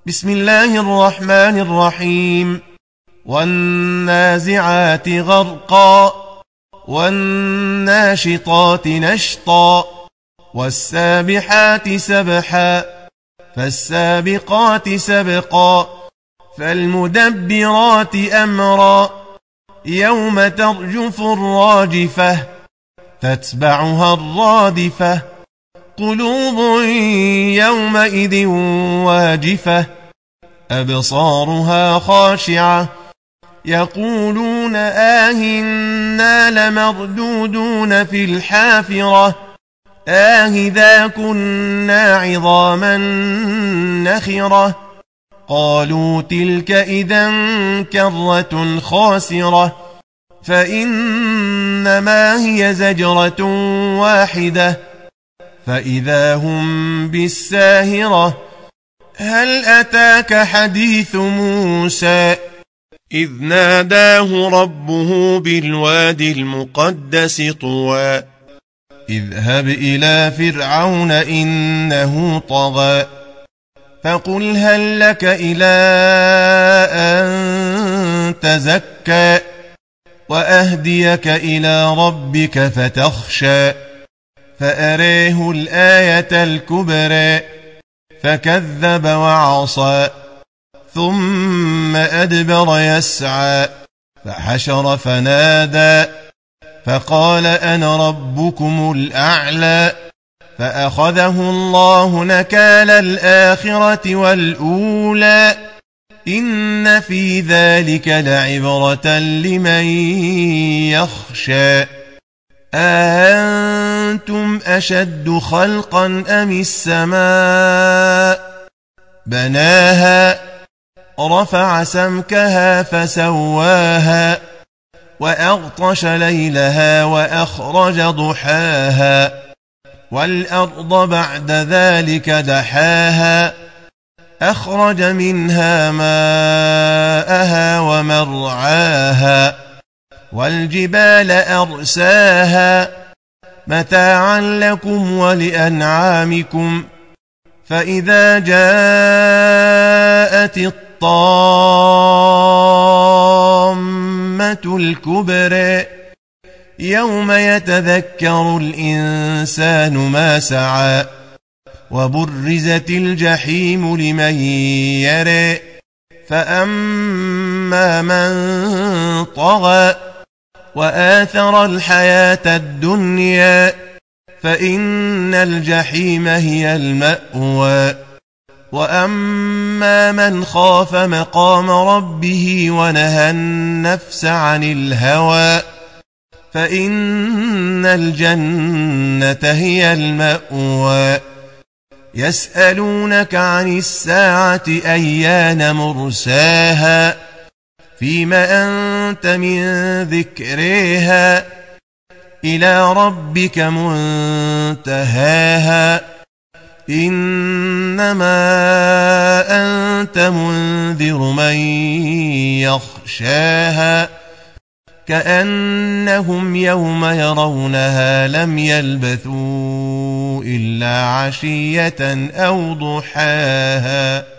بسم الله الرحمن الرحيم. والنازعات غرقا والناشطات نشطا والسابحات سبحا فالسابقات سبقا فالمدبرات أمرا يوم ترجف الراجفة تتبعها الرادفة قلوب يومئذ واجفة أبصارها خاشعة يقولون آهنا لمردودون في الحافرة آهذا كنا عظاما نخرة قالوا تلك إذا كرة خاسرة فإنما هي زجرة واحدة فإذا هم بالساهرة هل أتاك حديث موسى إذ ناداه ربه بالوادي المقدس طوى اذهب إلى فرعون إنه طغى فقل هل لك إلى أن تزكى وأهديك إلى ربك فتخشى فأريه الآية الكبرى فكذب وعصى ثم أدبر يسعى فحشر فنادى فقال أنا ربكم الأعلى فأخذه الله نكال الآخرة والأولى إن في ذلك لعبرة لمن يخشى أأنتم أشد خلقا أم السماء بناها رفع سمكها فسواها وأغطش ليلها وأخرج ضحاها والأرض بعد ذلك دحاها أخرج منها ماءها ومرعاها والجبال أرساها متاعا لكم ولأنعامكم فإذا جاءت الطامة الكبرى يوم يتذكر الإنسان ما سعى وبرزت الجحيم لمن يرى فأما من طغى وآثر الحياة الدنيا فإن الجحيم هي المأوى وأما من خاف مقام ربه ونهى النفس عن الهوى فإن الجنة هي المأوى يسألونك عن الساعة أيان مرساها فيما أنت من ذكرها إلى ربك منتهاها إنما أنت منذر من يخشاها كأنهم يوم يرونها لم يلبثوا إلا عشية أو ضحاها.